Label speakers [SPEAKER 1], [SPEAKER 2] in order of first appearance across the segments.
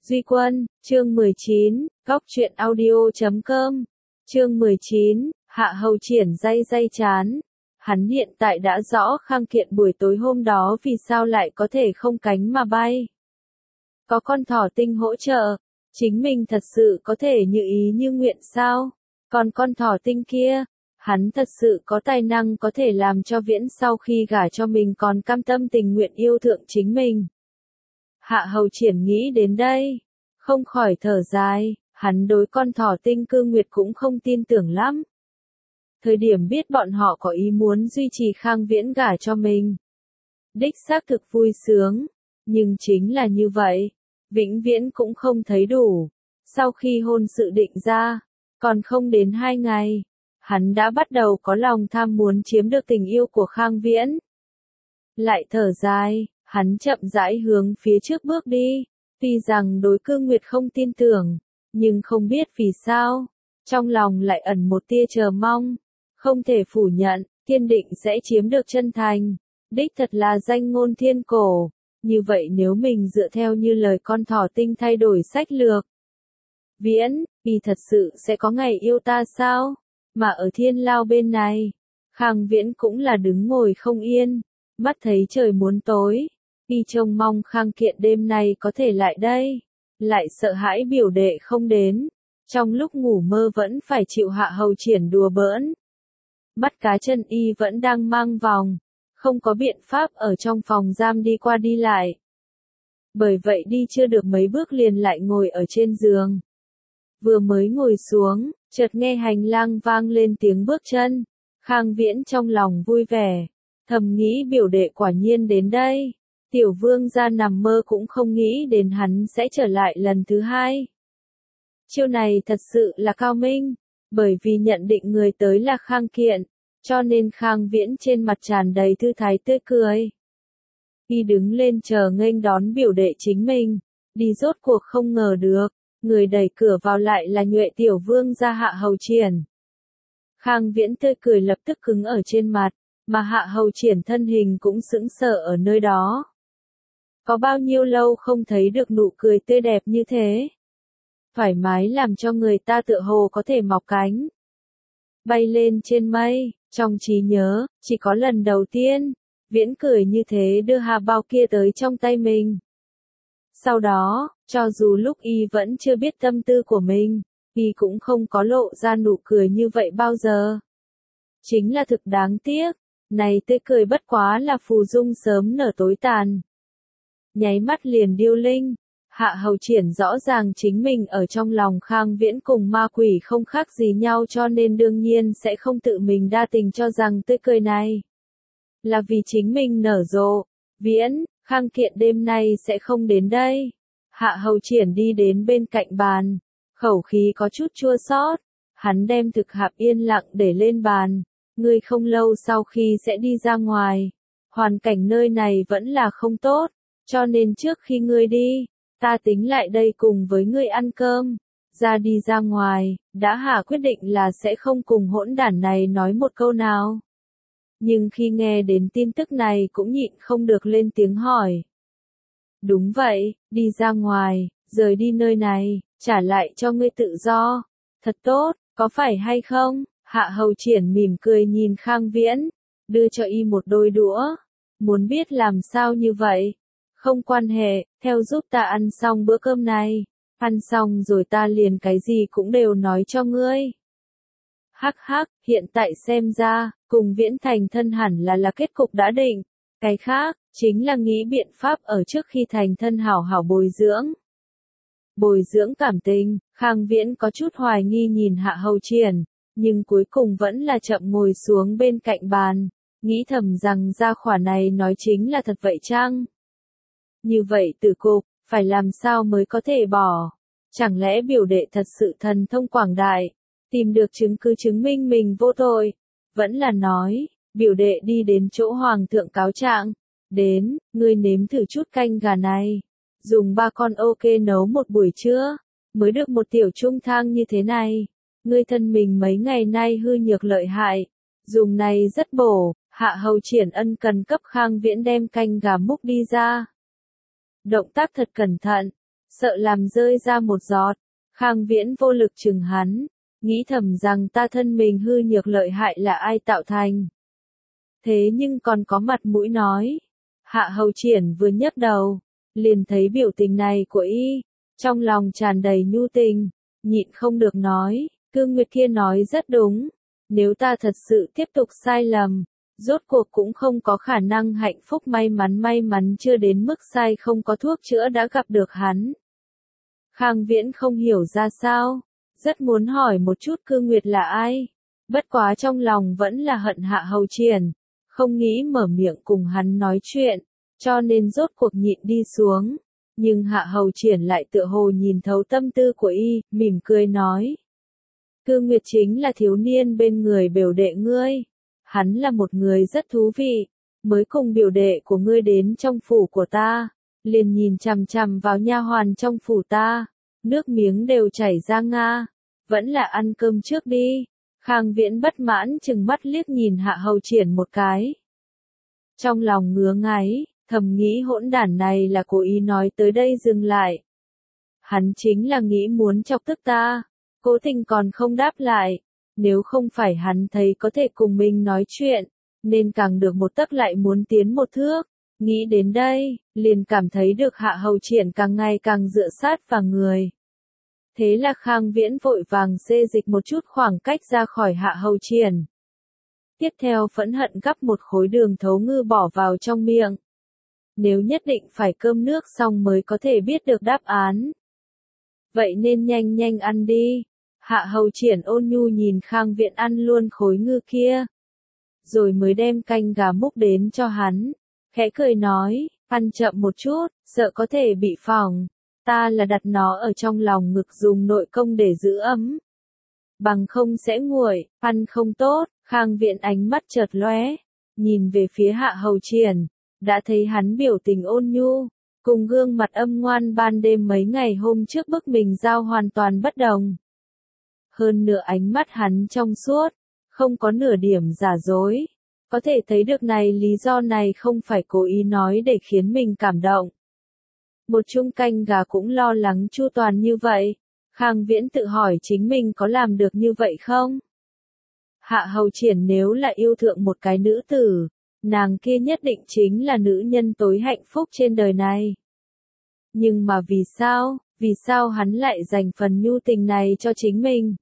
[SPEAKER 1] Duy Quân, chương 19, Góc truyện audio.com, chương 19, Hạ Hầu Triển day chán. Hắn hiện tại đã rõ Khang Kiện buổi tối hôm đó vì sao lại có thể không cánh mà bay. Có con thỏ tinh hỗ trợ, chính mình thật sự có thể như ý như nguyện sao? Còn con thỏ tinh kia, hắn thật sự có tài năng có thể làm cho Viễn sau khi gả cho mình còn cam tâm tình nguyện yêu thượng chính mình. Hạ Hầu Triển nghĩ đến đây, không khỏi thở dài, hắn đối con thỏ tinh Cư Nguyệt cũng không tin tưởng lắm. Thời điểm biết bọn họ có ý muốn duy trì Khang Viễn gả cho mình, đích xác thực vui sướng, nhưng chính là như vậy, vĩnh viễn cũng không thấy đủ. Sau khi hôn sự định ra, còn không đến 2 ngày, hắn đã bắt đầu có lòng tham muốn chiếm được tình yêu của Khang Viễn. Lại thở dài, hắn chậm rãi hướng phía trước bước đi, tuy rằng đối Cư Nguyệt không tin tưởng, nhưng không biết vì sao, trong lòng lại ẩn một tia chờ mong, không thể phủ nhận, kiên định sẽ chiếm được chân thành, đích thật là danh ngôn thiên cổ, như vậy nếu mình dựa theo như lời con thỏ tinh thay đổi sách lược. Viễn, vì thật sự sẽ có ngày yêu ta sao? Mà ở Thiên Lao bên này, Khang Viễn cũng là đứng ngồi không yên, mắt thấy trời muốn tối, y trông mong Khang Kiện đêm nay có thể lại đây, lại sợ hãi biểu đệ không đến, trong lúc ngủ mơ vẫn phải chịu Hạ Hầu Triển đùa bỡn. Mắt cá chân y vẫn đang mang vòng, không có biện pháp ở trong phòng giam đi qua đi lại. Bởi vậy đi chưa được mấy bước liền lại ngồi ở trên giường. Vừa mới ngồi xuống, chợt nghe hành lang vang lên tiếng bước chân, Khang Viễn trong lòng vui vẻ, thầm nghĩ biểu đệ quả nhiên đến đây. Tiểu vương gia nằm mơ cũng không nghĩ đến hắn sẽ trở lại lần thứ hai. Chiêu này thật sự là cao minh, bởi vì nhận định người tới là Khang Kiện, cho nên Khang Viễn trên mặt tràn đầy thư thái tươi cười. Y đứng lên chờ nghênh đón biểu đệ chính mình, đi rốt cuộc không ngờ được, người đẩy cửa vào lại là Nhuệ tiểu vương gia Hạ Hầu Triển. Khang Viễn tươi cười lập tức cứng ở trên mặt, mà Hạ Hầu Triển thân hình cũng sững sờ ở nơi đó. Có bao nhiêu lâu không thấy được nụ cười tươi đẹp như thế? Thoải mái làm cho người ta tựa hồ có thể mọc cánh, bay lên trên mây. Trong trí nhớ, chỉ có lần đầu tiên, Viễn cười như thế đưa hà bao kia tới trong tay mình. Sau đó, cho dù lúc y vẫn chưa biết tâm tư của mình, y cũng không có lộ ra nụ cười như vậy bao giờ. Chính là thực đáng tiếc, này tươi cười bất quá là phù dung sớm nở tối tàn. Nháy mắt liền điêu linh, Hạ Hầu Triển rõ ràng chính mình ở trong lòng Khang Viễn cùng ma quỷ không khác gì nhau, cho nên đương nhiên sẽ không tự mình đa tình cho rằng tươi cười này là vì chính mình nở rộ. Viễn, Khang Kiện đêm nay sẽ không đến đây. Hạ Hầu Triển đi đến bên cạnh bàn, khẩu khí có chút chua xót. Hắn đem thực hạp yên lặng để lên bàn. Ngươi không lâu sau khi sẽ đi ra ngoài, hoàn cảnh nơi này vẫn là không tốt, cho nên trước khi ngươi đi, ta tính lại đây cùng với ngươi ăn cơm. Đi ra ngoài, đã hạ quyết định là sẽ không cùng hỗn đản này nói một câu nào. Nhưng khi nghe đến tin tức này cũng nhịn không được lên tiếng hỏi. Đúng vậy, đi ra ngoài, rời đi nơi này, trả lại cho ngươi tự do. Thật tốt, có phải hay không? Hạ Hầu Triển mỉm cười nhìn Khang Viễn, đưa cho y một đôi đũa. Muốn biết làm sao như vậy? Không quan hệ, theo giúp ta ăn xong bữa cơm này. Ăn xong rồi ta liền cái gì cũng đều nói cho ngươi. Hắc hắc, hiện tại xem ra, cùng Viễn thành thân hẳn là kết cục đã định. Cái khác, chính là nghĩ biện pháp ở trước khi thành thân hảo hảo bồi dưỡng. Bồi dưỡng cảm tình, Khang Viễn có chút hoài nghi nhìn Hạ Hầu Triển, nhưng cuối cùng vẫn là chậm ngồi xuống bên cạnh bàn, nghĩ thầm rằng gia khỏa này nói chính là thật vậy chăng? Như vậy tử cục, phải làm sao mới có thể bỏ? Chẳng lẽ biểu đệ thật sự thần thông quảng đại, tìm được chứng cứ chứng minh mình vô tội? Vẫn là nói, biểu đệ đi đến chỗ hoàng thượng cáo trạng, đến, ngươi nếm thử chút canh gà này, dùng 3 con ok nấu một buổi trưa, mới được một tiểu trung thang như thế này. Ngươi thân mình mấy ngày nay hư nhược lợi hại, dùng này rất bổ. Hạ Hầu Triển ân cần cấp Khang Viễn đem canh gà múc đi ra. Động tác thật cẩn thận, sợ làm rơi ra một giọt. Khang Viễn vô lực chừng hắn, nghĩ thầm rằng ta thân mình hư nhược lợi hại là ai tạo thành. Thế nhưng còn có mặt mũi nói. Hạ Hầu Triển vừa nhấc đầu, liền thấy biểu tình này của y, trong lòng tràn đầy nhu tình, nhịn không được nói, Cương Nguyệt kia nói rất đúng, nếu ta thật sự tiếp tục sai lầm, rốt cuộc cũng không có khả năng hạnh phúc may mắn chưa đến mức sai không có thuốc chữa đã gặp được hắn. Khang Viễn không hiểu ra sao, rất muốn hỏi một chút Cương Nguyệt là ai, bất quá trong lòng vẫn là hận Hạ Hầu Triển, không nghĩ mở miệng cùng hắn nói chuyện, cho nên rốt cuộc nhịn đi xuống. Nhưng Hạ Hầu Triển lại tựa hồ nhìn thấu tâm tư của y, mỉm cười nói. Cương Nguyệt chính là thiếu niên bên người biểu đệ ngươi. Hắn là một người rất thú vị, mới cùng biểu đệ của ngươi đến trong phủ của ta, liền nhìn chằm chằm vào nha hoàn trong phủ ta, nước miếng đều chảy ra nga, vẫn là ăn cơm trước đi. Khang Viễn bất mãn chừng mắt liếc nhìn Hạ Hầu Triển một cái. Trong lòng ngứa ngáy, thầm nghĩ hỗn đản này là cố ý nói tới đây dừng lại. Hắn chính là nghĩ muốn chọc tức ta, cố tình còn không đáp lại, nếu không phải hắn thấy có thể cùng mình nói chuyện, nên càng được một tấc lại muốn tiến một thước. Nghĩ đến đây, liền cảm thấy được Hạ Hầu Triển càng ngày càng dựa sát vào người. Thế là Khang Viễn vội vàng xê dịch một chút khoảng cách ra khỏi Hạ Hầu Triển. Tiếp theo phẫn hận gắp một khối đường thấu ngư bỏ vào trong miệng. Nếu nhất định phải cơm nước xong mới có thể biết được đáp án. Vậy nên nhanh nhanh ăn đi. Hạ Hầu Triển ôn nhu nhìn Khang Viễn ăn luôn khối ngư kia. Rồi mới đem canh gà múc đến cho hắn. Khẽ cười nói, ăn chậm một chút, sợ có thể bị phỏng. Ta là đặt nó ở trong lòng ngực dùng nội công để giữ ấm. Bằng không sẽ nguội, ăn không tốt. Khang Viễn ánh mắt chợt lóe, nhìn về phía Hạ Hầu Triển, đã thấy hắn biểu tình ôn nhu, cùng gương mặt âm ngoan ban đêm mấy ngày hôm trước bức mình giao hoàn toàn bất đồng. Hơn nữa ánh mắt hắn trong suốt, không có nửa điểm giả dối, có thể thấy được này lý do này không phải cố ý nói để khiến mình cảm động. Một chung canh gà cũng lo lắng chu toàn như vậy, Khang Viễn tự hỏi chính mình có làm được như vậy không? Hạ Hầu Triển nếu là yêu thượng một cái nữ tử, nàng kia nhất định chính là nữ nhân tối hạnh phúc trên đời này. Nhưng mà vì sao hắn lại dành phần nhu tình này cho chính mình?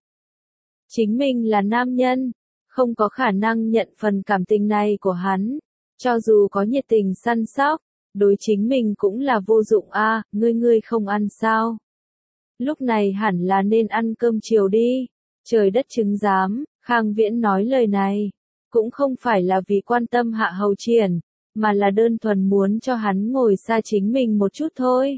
[SPEAKER 1] Chính mình là nam nhân, không có khả năng nhận phần cảm tình này của hắn, cho dù có nhiệt tình săn sóc, đối chính mình cũng là vô dụng a. Ngươi không ăn sao? Lúc này hẳn là nên ăn cơm chiều đi, trời đất chứng giám. Khang Viễn nói lời này, cũng không phải là vì quan tâm Hạ Hầu Triển, mà là đơn thuần muốn cho hắn ngồi xa chính mình một chút thôi.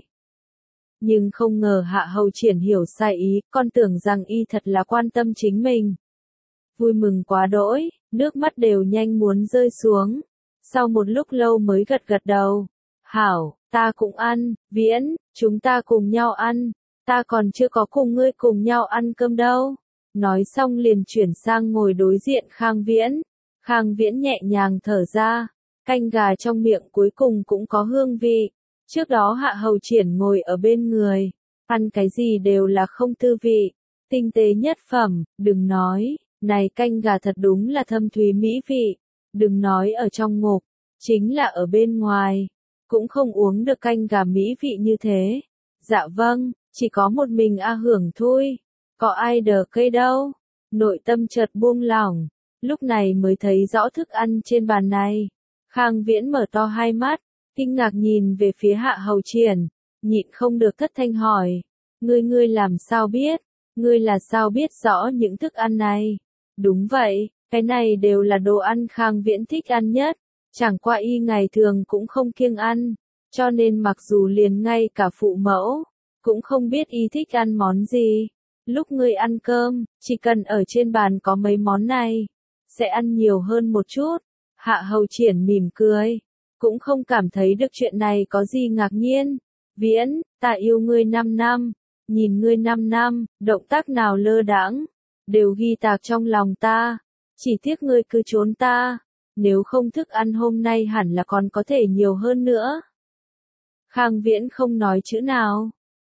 [SPEAKER 1] Nhưng không ngờ Hạ Hầu Triển hiểu sai ý, con tưởng rằng y thật là quan tâm chính mình. Vui mừng quá đỗi, nước mắt đều nhanh muốn rơi xuống. Sau một lúc lâu mới gật gật đầu. Hảo, ta cũng ăn, Viễn, chúng ta cùng nhau ăn. Ta còn chưa có cùng ngươi cùng nhau ăn cơm đâu. Nói xong liền chuyển sang ngồi đối diện Khang Viễn. Khang Viễn nhẹ nhàng thở ra, canh gà trong miệng cuối cùng cũng có hương vị. Trước đó Hạ Hầu Triển ngồi ở bên người, ăn cái gì đều là không tư vị, tinh tế nhất phẩm, đừng nói, này canh gà thật đúng là thâm thúy mỹ vị, đừng nói ở trong ngục, chính là ở bên ngoài, cũng không uống được canh gà mỹ vị như thế. Dạ vâng, chỉ có một mình A hưởng thôi. Có ai đờ cây đâu, nội tâm chợt buông lỏng, lúc này mới thấy rõ thức ăn trên bàn này. Khang Viễn mở to hai mắt, kinh ngạc nhìn về phía Hạ Hầu Triển, nhịn không được thất thanh hỏi, ngươi làm sao biết, ngươi là sao biết rõ những thức ăn này? Đúng vậy, cái này đều là đồ ăn Khang Viễn thích ăn nhất, chẳng qua y ngày thường cũng không kiêng ăn, cho nên mặc dù liền ngay cả phụ mẫu, cũng không biết y thích ăn món gì. Lúc ngươi ăn cơm, chỉ cần ở trên bàn có mấy món này, sẽ ăn nhiều hơn một chút. Hạ Hầu Triển mỉm cười, cũng không cảm thấy được chuyện này có gì ngạc nhiên. Viễn, ta yêu ngươi 5 năm, nhìn ngươi 5 năm, động tác nào lơ đãng, đều ghi tạc trong lòng ta. Chỉ tiếc ngươi cứ trốn ta, nếu không thức ăn hôm nay hẳn là còn có thể nhiều hơn nữa. Khang Viễn không nói chữ nào,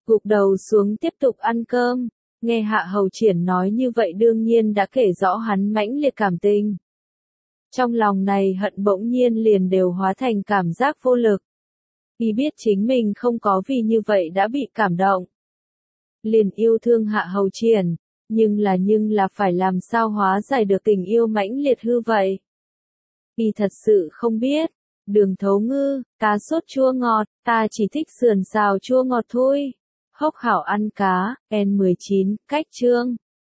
[SPEAKER 1] Gục đầu xuống tiếp tục ăn cơm. Nghe Hạ Hầu Triển nói như vậy đương nhiên đã kể rõ hắn mãnh liệt cảm tình. Trong lòng này hận bỗng nhiên liền đều hóa thành cảm giác vô lực. Y biết chính mình không có vì như vậy đã bị cảm động. Liền yêu thương Hạ Hầu Triển, nhưng là phải làm sao hóa giải được tình yêu mãnh liệt hư vậy. Y thật sự không biết. Đường Thấu Ngư, cá sốt chua ngọt, ta chỉ thích sườn xào chua ngọt thôi. Hốc hảo ăn cá, N19, cách chương.